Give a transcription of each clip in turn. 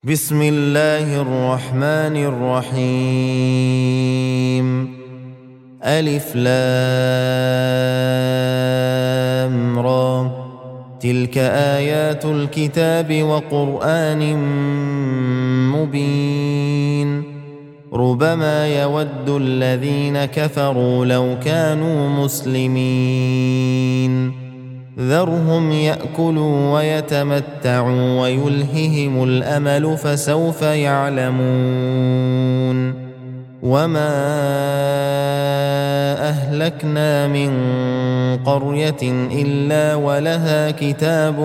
بسم الله الرحمن الرحيم. ألف لام را، تلك آيات الكتاب وقرآن مبين. ربما يود الذين كفروا لو كانوا مسلمين. ذرهم يأكلوا ويتمتعوا ويلههم الأمل فسوف يعلمون. وما أهلكنا من قرية إلا ولها كتاب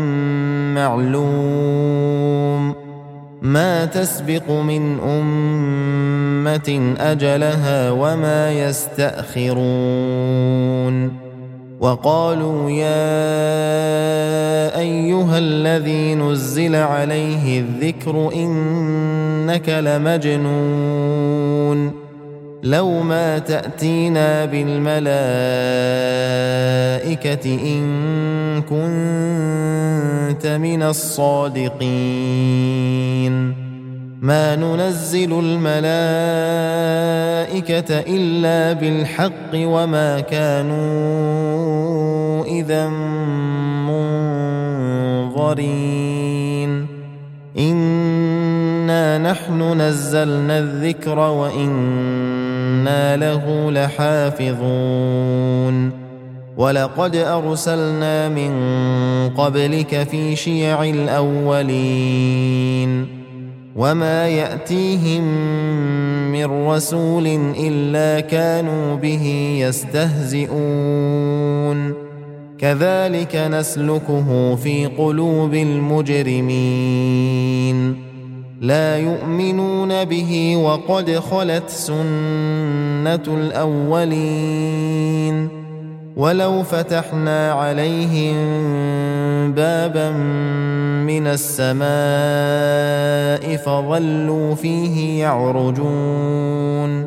معلوم، ما تسبق من أمة أجلها وما يستأخرون. وقالوا يا أيها الذي نزل عليه الذكر إنك لمجنون، لو ما تأتينا بالملائكة إن كنت من الصادقين. ما ننزل الملائكة إلا بالحق وما كانوا إذا منظرين. إنا نحن نزلنا الذكر وإنا له لحافظون. ولقد أرسلنا من قبلك في شيع الأولين، وما يأتيهم من رسول إلا كانوا به يستهزئون. كذلك نسلكه في قلوب المجرمين. لا يؤمنون به وقد خلت سنة الأولين. ولو فتحنا عليهم بابا من السماء فظلوا فيه يعرجون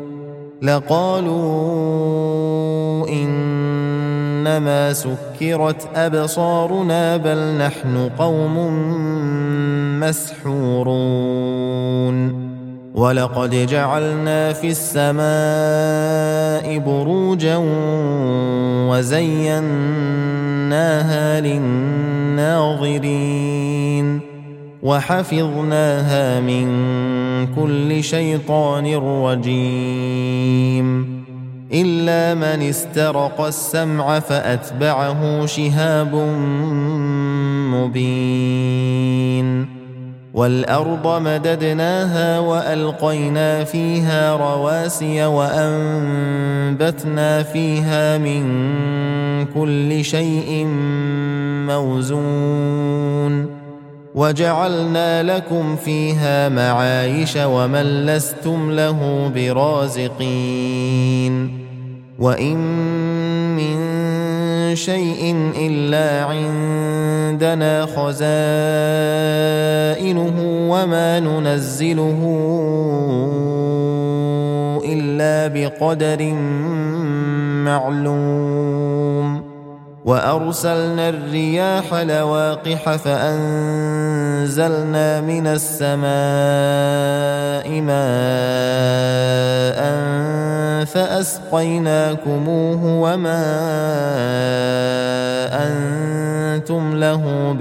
لقالوا إنما سكرت أبصارنا بل نحن قوم مسحورون. ولقد جعلنا في السماء بروجا وزيناها للناظرين وحفظناها من كل شيطان رجيم. إلا من استرق السمع فأتبعه شهاب مبين. والأرض مددناها وألقينا فيها رواسي وأنبتنا فيها من كل شيء موزون. وجعلنا لكم فيها معايش ومن لستم له برازقين. وإن من شيء إلا عندنا خزائنه وما ننزله إلا بقدر معلوم. وأرسلنا الرياح لواقح فأنزلنا من السماء ماء فأسقيناكموه وما أنتم له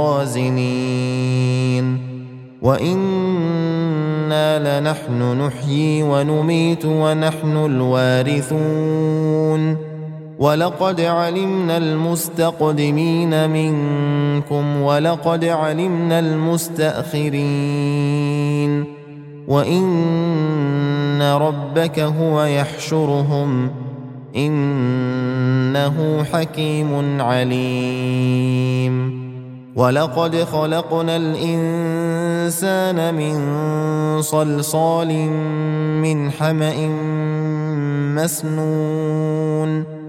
بخازنين. وإنا لنحن نحيي ونميت ونحن الوارثون. ولقد علمنا المستقدمين منكم ولقد علمنا المستأخرين. وإن ربك هو يحشرهم إنه حكيم عليم. ولقد خلقنا الإنسان من صلصال من حمأ مسنون.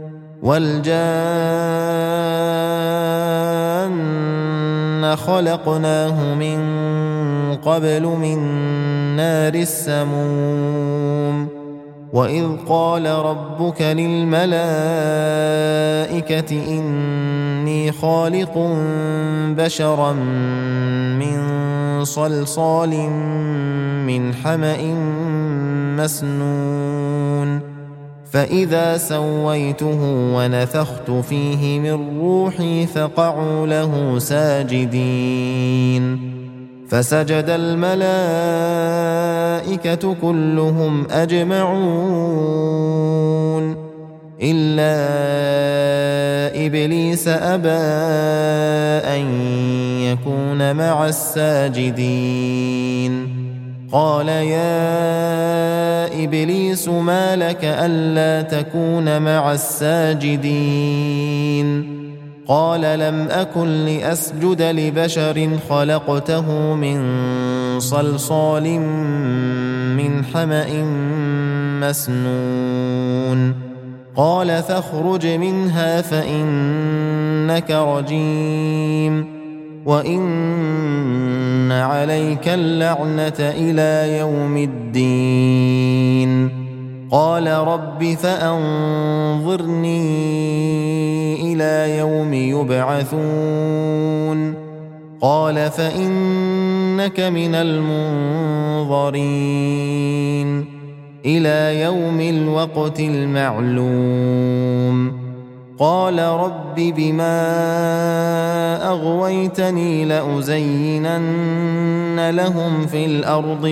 والجان خلقناه من قبل من نار السموم. وإذ قال ربك للملائكة إني خالق بشرا من صلصال من حمأ مسنون فإذا سويته ونفخت فيه من روحي فقعوا له ساجدين فسجد الملائكة كلهم أجمعون إلا إبليس أبى أن يكون مع الساجدين قال يا إبليس ما لك ألا تكون مع الساجدين قال لم أكن لأسجد لبشر خلقته من صلصال من حمأ مسنون قال فاخرج منها فإنك رجيم وإن عليك اللعنة إلى يوم الدين قال رب فأنظرني إلى يوم يبعثون قال فإنك من المنظرين إلى يوم الوقت المعلوم قال رب بما أغويتني لأزينن لهم في الأرض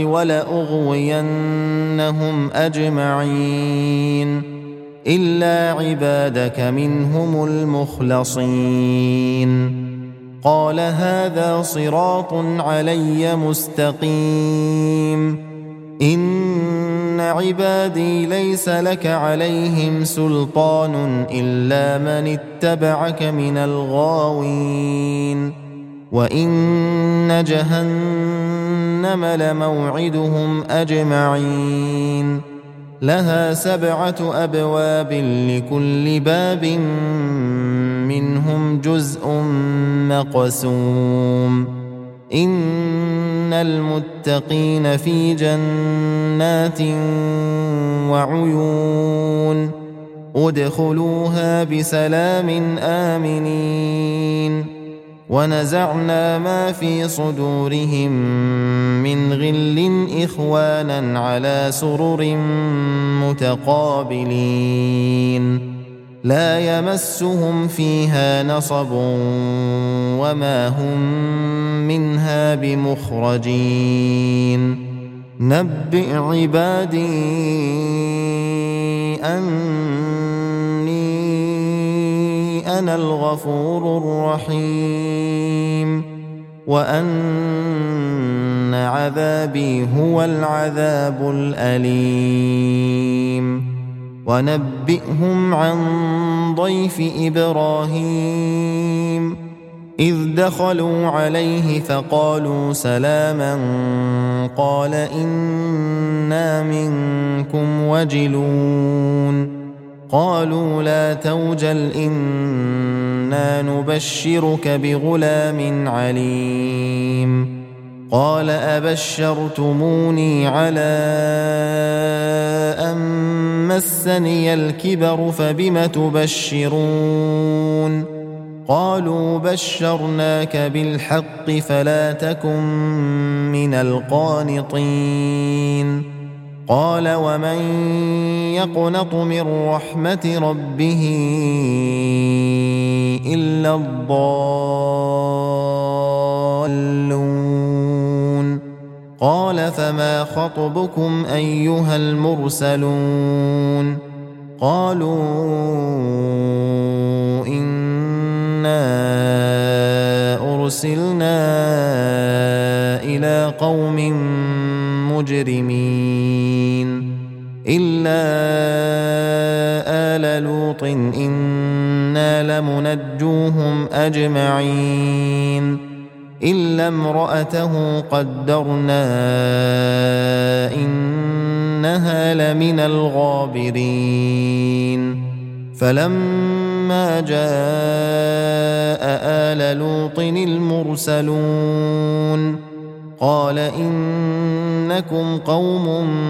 ولأغوينهم أجمعين إلا عبادك منهم المخلصين قال هذا صراط علي مستقيم إن عبادي ليس لك عليهم سلطان إلا من اتبعك من الغاوين وإن جهنم لموعدهم أجمعين لها 7 أبواب لكل باب منهم جزء مقسوم إن المتقين في جنات وعيون ادخلوها بسلام آمنين ونزعنا ما في صدورهم من غل إخوانا على سرر متقابلين لا يمسهم فيها نصب وما هم منها بمخرجين نبئ عبادي أني أنا الغفور الرحيم وأن عذابي هو العذاب الأليم ونبئهم عن ضيف إبراهيم إذ دخلوا عليه فقالوا سلاما قال إنا منكم وجلون قالوا لا توجل إنا نبشرك بغلام عليم قال أبشرتموني على أن مسني الكبر فبم تبشرون قالوا بشرناك بالحق فلا تكن من القانطين قال ومن يقنط من رحمة ربه إلا الضالون قال فما خطبكم أيها المرسلون قالوا إنا أرسلنا إلى قوم مجرمين إلا آل لوط إنا لمنجوهم أجمعين إلا امرأته قدرنا إنها لمن الغابرين فلما جاء آل لوط المرسلون قال إن إنكم قوم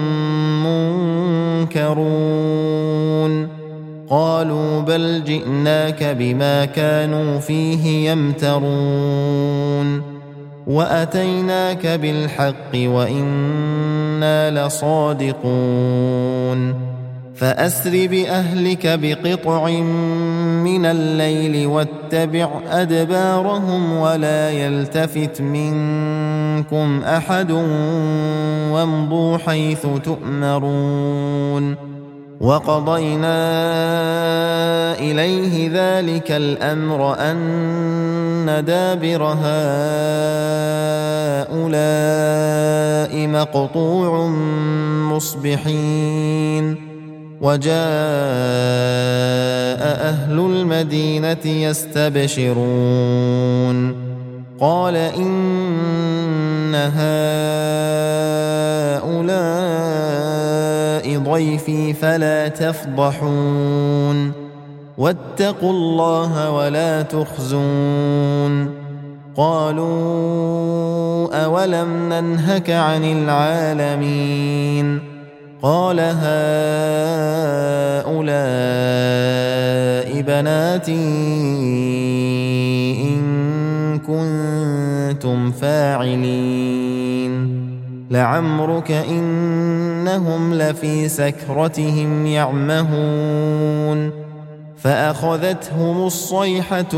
منكرون قالوا بل جئناك بما كانوا فيه يمترون وأتيناك بالحق وإنا لصادقون فأسر بأهلك بقطع من الليل واتبع أدبارهم ولا يلتفت منكم أحد وامضوا حيث تؤمرون وقضينا إليه ذلك الأمر أن دابر هؤلاء مقطوع مصبحين وجاء أهل المدينة يستبشرون قال إن هؤلاء ضيفي فلا تفضحون واتقوا الله ولا تخزون قالوا أولم ننهك عن العالمين قال هؤلاء بناتي إن كنتم فاعلين لعمرك إنهم لفي سكرتهم يعمهون فأخذتهم الصيحة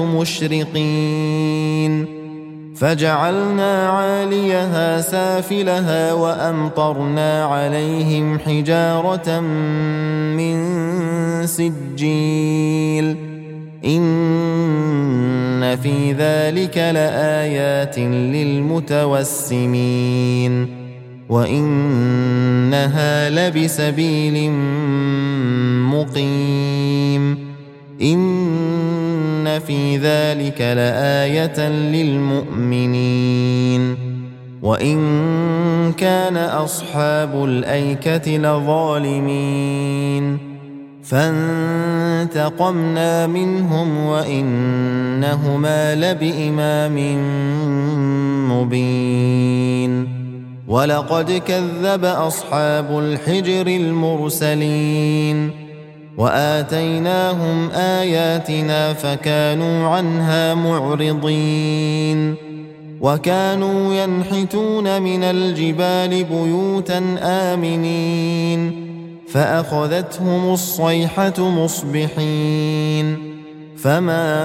مشرقين فجعلنا عاليها سافلها وأمطرنا عليهم حجارة من سجيل إن في ذلك لآيات للمتوسمين وإنها لبسبيل مقيم إن في ذلك لآية للمؤمنين وإن كان أصحاب الأيكة لظالمين فانتقمنا منهم وإنهما لبإمام مبين ولقد كذب أصحاب الحجر المرسلين وآتيناهم آياتنا فكانوا عنها معرضين وكانوا ينحتون من الجبال بيوتا آمنين فأخذتهم الصيحة مصبحين فما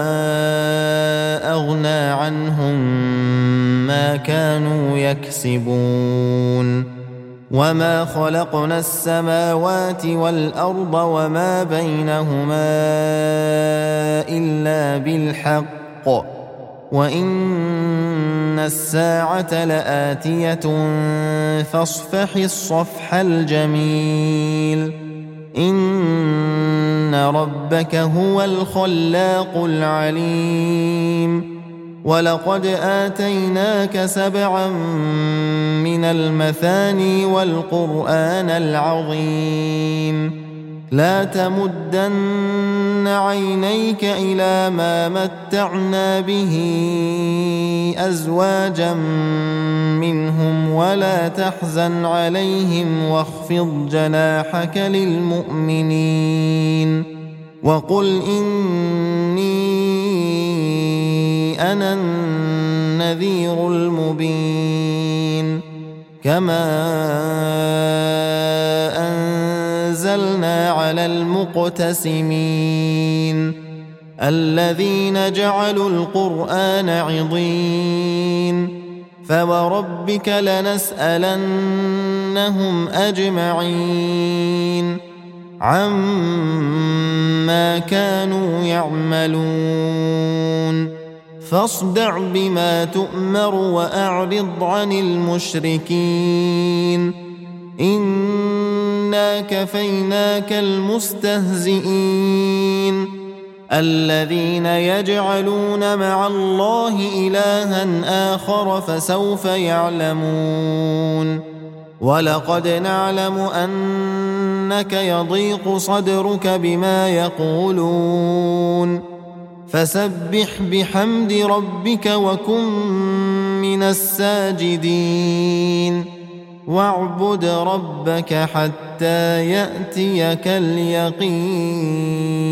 أغنى عنهم ما كانوا يكسبون وما خلقنا السماوات والأرض وما بينهما إلا بالحق وإن الساعة لآتية فاصفح الصفح الجميل إن ربك هو الخلاق العليم ولقد آتيناك 7 من المثاني والقرآن العظيم لا تمدن عينيك إلى ما متعنا به أزواجا منهم ولا تحزن عليهم واخفض جناحك للمؤمنين وقل إني أنا النذير المبين كما أنزلنا على المقتسمين الذين جعلوا القرآن عضين فوربك لنسألنهم أجمعين عما كانوا يعملون فاصدع بما تؤمر وأعرض عن المشركين إنا كفيناك المستهزئين الذين يجعلون مع الله إلها آخر فسوف يعلمون ولقد نعلم أنك يضيق صدرك بما يقولون فسبح بحمد ربك وكن من الساجدين واعبد ربك حتى يأتيك اليقين